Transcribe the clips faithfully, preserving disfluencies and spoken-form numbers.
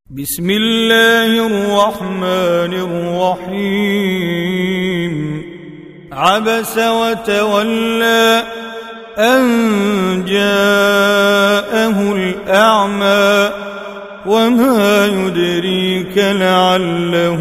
بسم الله الرحمن الرحيم عبس وتولى أن جاءه الأعمى وما يدريك لعله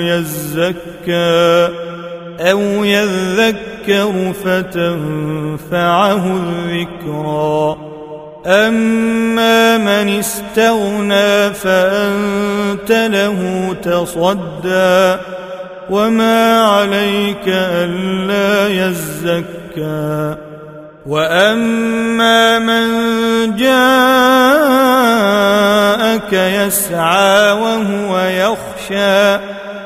يزكى أو يذكر فتنفعه الذكرى أما من استغنى فأنت له تصدى وما عليك ألا يزكى وأما من جاءك يسعى وهو يخشى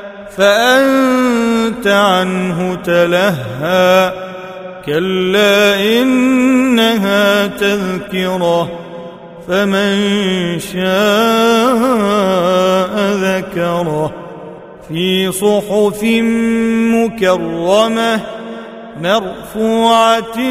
فأنت عنه تلهى كلا إنها تذكرة فمن شاء ذكره في صحف مكرمة مرفوعة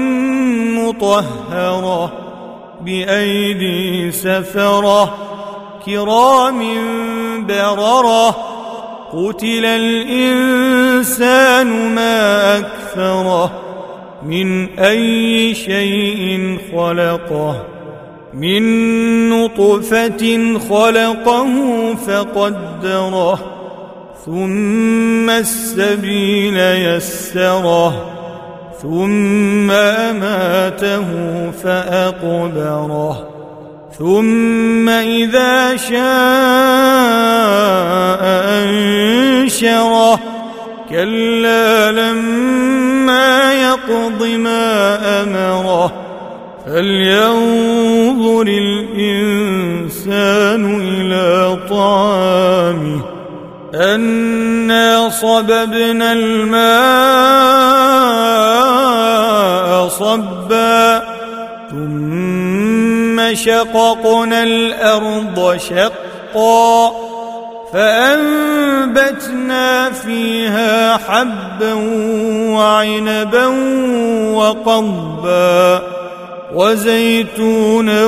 مطهرة بأيدي سفرة كرام بررة قتل الإنسان ما أكفره من أي شيء خلقه من نطفة خلقه فقدره ثم السبيل يسره ثم أماته فأقبره ثم إذا شاء أنشره كلا لما يقض ما أمره فلينظر الإنسان إلى طعامه أنا صببنا الماء صبا ثم شققنا الأرض شقا فأنبتنا فيها حبا وعنبا وقضبا وزيتونا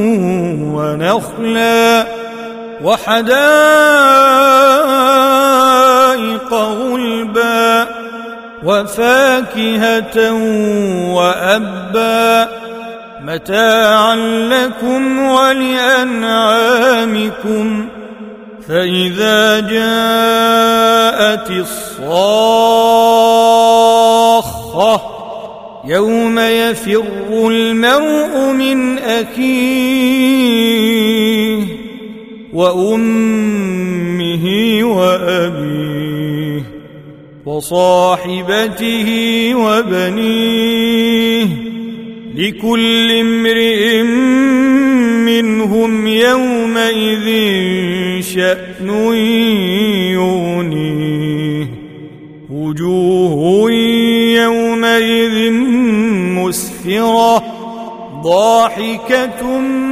ونخلا وحدائق غلبا وفاكهة وأبا متاعا لكم ولأنعامكم فإذا جاءت الصاخة يوم يفر المرء من أخيه وأمه وأبيه وصاحبته وبنيه لكل امرئ منهم يومئذ شأن يغنيه وجوه يومئذ مسفرة ضاحكة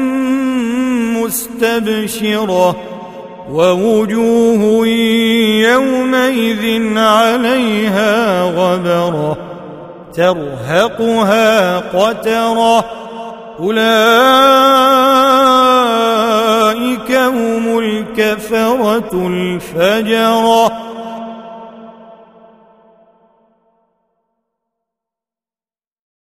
مستبشرة ووجوه يومئذ عليها غبرة ترهقها قترة أولئك هم الكفرة الفجرة.